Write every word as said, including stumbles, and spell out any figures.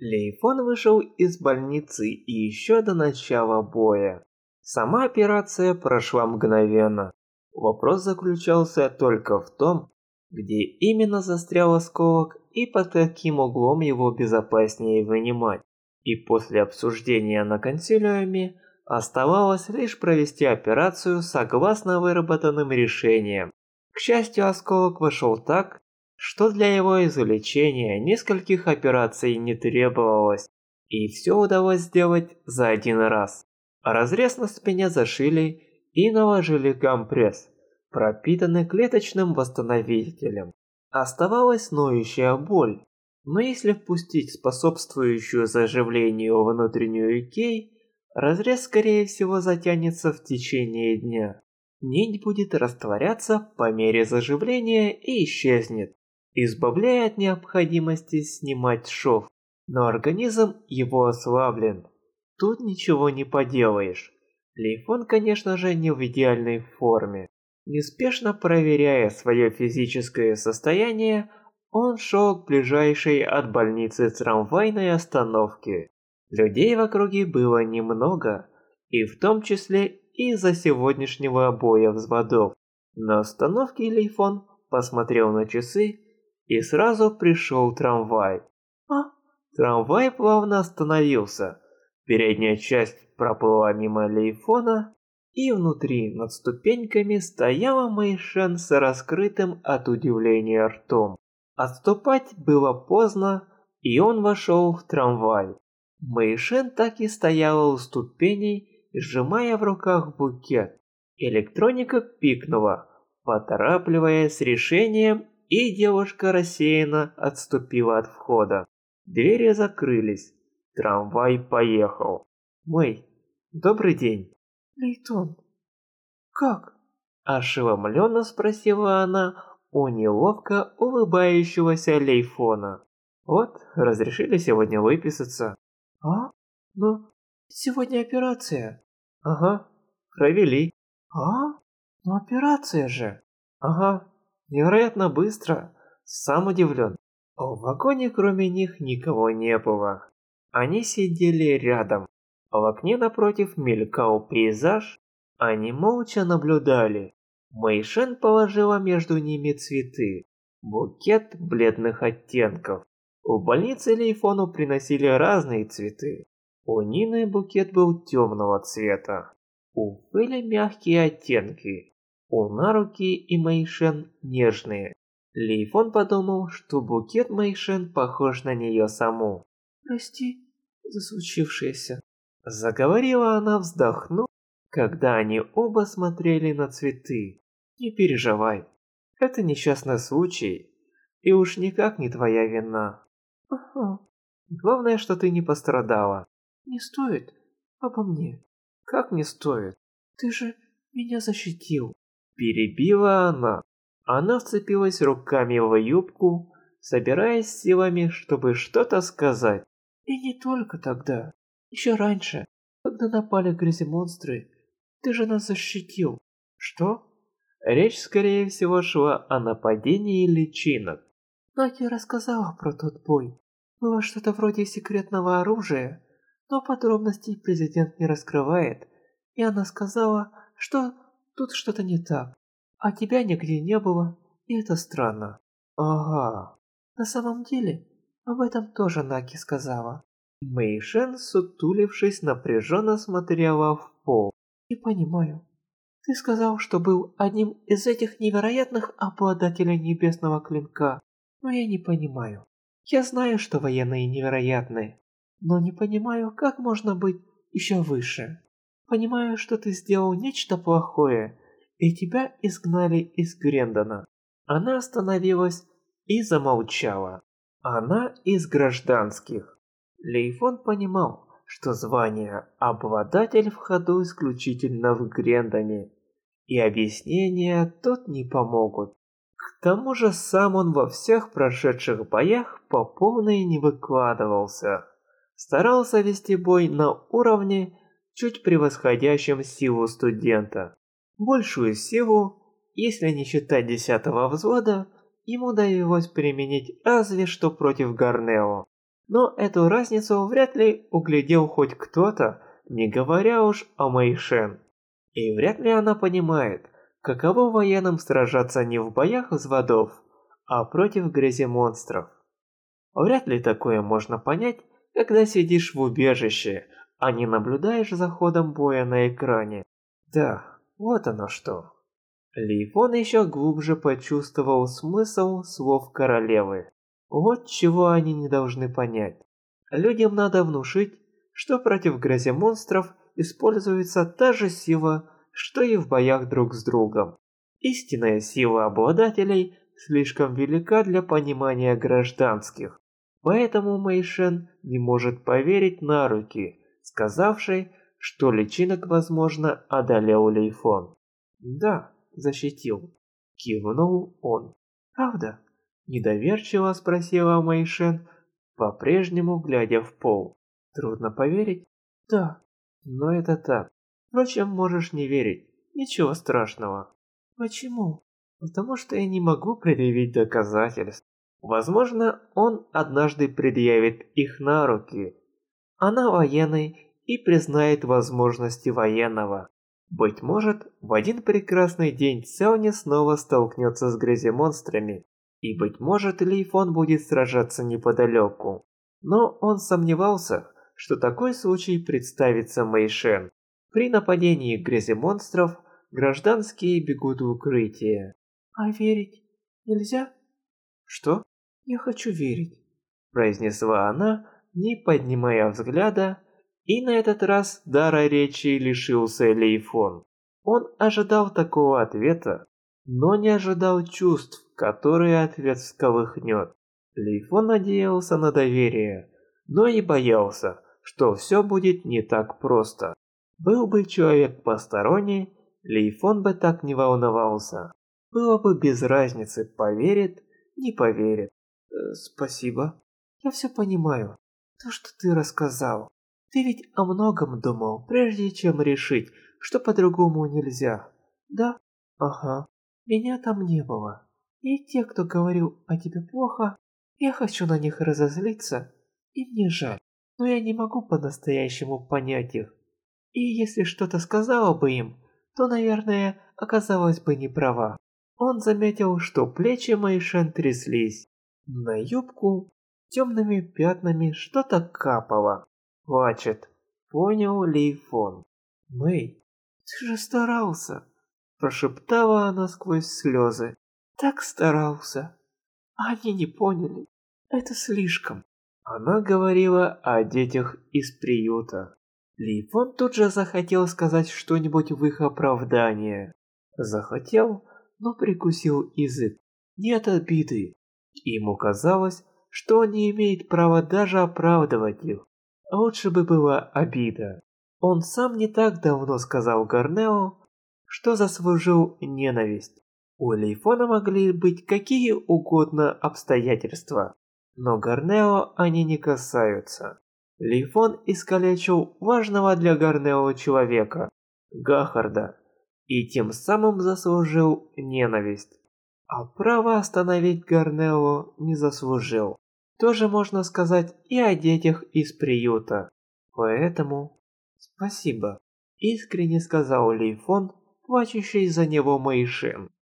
Лейфон вышел из больницы еще до начала боя. Сама операция прошла мгновенно. Вопрос заключался только в том, где именно застрял осколок и под каким углом его безопаснее вынимать. И после обсуждения на консилиуме оставалось лишь провести операцию согласно выработанным решениям. К счастью, осколок вошел так, что для его извлечения нескольких операций не требовалось, и все удалось сделать за один раз. Разрез на спине зашили и наложили компресс, пропитанный клеточным восстановителем. Оставалась ноющая боль, но если впустить способствующую заживлению внутреннюю кей, разрез скорее всего затянется в течение дня. Нить будет растворяться по мере заживления и исчезнет, избавляя от необходимости снимать шов, но организм его ослаблен. Тут ничего не поделаешь. Лейфон, конечно же, не в идеальной форме. Неспешно проверяя свое физическое состояние, он шел к ближайшей от больницы трамвайной остановке. Людей в округе было немного, и в том числе из-за сегодняшнего боя взводов. На остановке Лейфон посмотрел на часы, и сразу пришел трамвай. А? Трамвай плавно остановился. Передняя часть проплыла мимо Лейфона, и внутри над ступеньками стояла Мэйшен с раскрытым от удивления ртом. Отступать было поздно, и он вошел в трамвай. Мэйшен так и стояла у ступеней, сжимая в руках букет. Электроника пикнула, поторапливая с решением, и девушка рассеянно отступила от входа. Двери закрылись. Трамвай поехал. Мэй, добрый день. Лейтон, как? Ошеломленно спросила она у неловко улыбающегося Лейфона. Вот, разрешили сегодня выписаться. А? Ну, сегодня операция. Ага, провели. А? Ну операция же. Ага, невероятно быстро. Сам удивлен. В вагоне кроме них никого не было. Они сидели рядом. В окне напротив мелькал пейзаж. Они молча наблюдали. Мэйшен положила между ними цветы. Букет бледных оттенков. В больнице Лейфону приносили разные цветы. У Нины букет был темного цвета. У Фэли мягкие оттенки. У Наруки и Мэйшен нежные. Лейфон подумал, что букет Мэйшен похож на нее саму. «Прости за случившееся», — заговорила она, вздохнув, когда они оба смотрели на цветы. «Не переживай, это несчастный случай, и уж никак не твоя вина. Ага. Главное, что ты не пострадала. Не стоит обо мне. Как не стоит? Ты же меня защитил». Перебила она. Она вцепилась руками в юбку, собираясь силами, чтобы что-то сказать. И не только тогда. Еще раньше, когда напали гряземонстры, ты же нас защитил. Что? Речь, скорее всего, шла о нападении личинок. Наки рассказала про тот бой. Было что-то вроде секретного оружия, но подробностей президент не раскрывает. И она сказала, что тут что-то не так. А тебя нигде не было, и это странно. Ага. На самом деле, об этом тоже Наки сказала. Мэйшен, сутулившись, напряженно смотрела в пол. Не понимаю. Ты сказал, что был одним из этих невероятных обладателей небесного клинка. Но я не понимаю. Я знаю, что военные невероятные, но не понимаю, как можно быть еще выше. Понимаю, что ты сделал нечто плохое, и тебя изгнали из Грендона. Она остановилась и замолчала. Она из гражданских. Лейфон понимал, что звание «обладатель» в ходу исключительно в Грендоне, и объяснения тут не помогут. К тому же сам он во всех прошедших боях по полной не выкладывался. Старался вести бой на уровне, чуть превосходящем силу студента. Большую силу, если не считать десятого взвода, ему довелось применить разве что против Гарнео. Но эту разницу вряд ли углядел хоть кто-то, не говоря уж о Мэйшен. И вряд ли она понимает, каково военным сражаться не в боях взводов, а против грязи монстров. Вряд ли такое можно понять, когда сидишь в убежище, а не наблюдаешь за ходом боя на экране. Да, вот оно что. Ли Фон еще глубже почувствовал смысл слов королевы. Вот чего они не должны понять. Людям надо внушить, что против грязи монстров используется та же сила, что и в боях друг с другом. Истинная сила обладателей слишком велика для понимания гражданских. Поэтому Мэйшен не может поверить на руки, сказавшей, что личинок, возможно, одолел Ли Фон. Да, защитил. Кивнул он. Правда? Недоверчиво спросила Мэйшен, по-прежнему глядя в пол. Трудно поверить? Да, но это так. Впрочем, можешь не верить. Ничего страшного. Почему? Потому что я не могу предъявить доказательств. Возможно, он однажды предъявит их на руки. Она военный и признает возможности военного. Быть может, в один прекрасный день Цяони снова столкнется с гряземонстрами, и быть может, Ли Фон будет сражаться неподалеку. Но он сомневался, что такой случай представится Мэйшен. При нападении гряземонстров гражданские бегут в укрытие. А верить нельзя? Что? Я хочу верить, произнесла она, не поднимая взгляда, и на этот раз дара речи лишился Ли Фон. Он ожидал такого ответа, но не ожидал чувств, которые ответ всколыхнет. Ли Фон надеялся на доверие, но и боялся, что все будет не так просто. Был бы человек посторонний, Ли Фон бы так не волновался. Было бы без разницы, поверит, не поверит. Э, спасибо. Я все понимаю. То, что ты рассказал. Ты ведь о многом думал, прежде чем решить, что по-другому нельзя. Да? Ага. Меня там не было. И те, кто говорил о тебе плохо, я хочу на них разозлиться, и мне жаль. Но я не могу по-настоящему понять их. И если что-то сказала бы им, то, наверное, оказалась бы не права. Он заметил, что плечи Мэйшен тряслись. На юбку темными пятнами что-то капало. Плачет. Понял Ли Фон. Мэй, ты же старался. Прошептала она сквозь слезы. Так старался. А они не поняли. Это слишком. Она говорила о детях из приюта. Ли Фон тут же захотел сказать что-нибудь в их оправдание. Захотел, но прикусил язык. Нет обиды. Ему казалось, что он не имеет права даже оправдывать их. Лучше бы была обида. Он сам не так давно сказал Гарнео, что заслужил ненависть. У Ли Фона могли быть какие угодно обстоятельства, но Гарнео они не касаются. Ли Фон искалечил важного для Гарнео человека, Гахарда, и тем самым заслужил ненависть. А право остановить Гарнео не заслужил. Тоже можно сказать и о детях из приюта. Поэтому спасибо, искренне сказал Ли Фон, плачущий за него Мэйшен.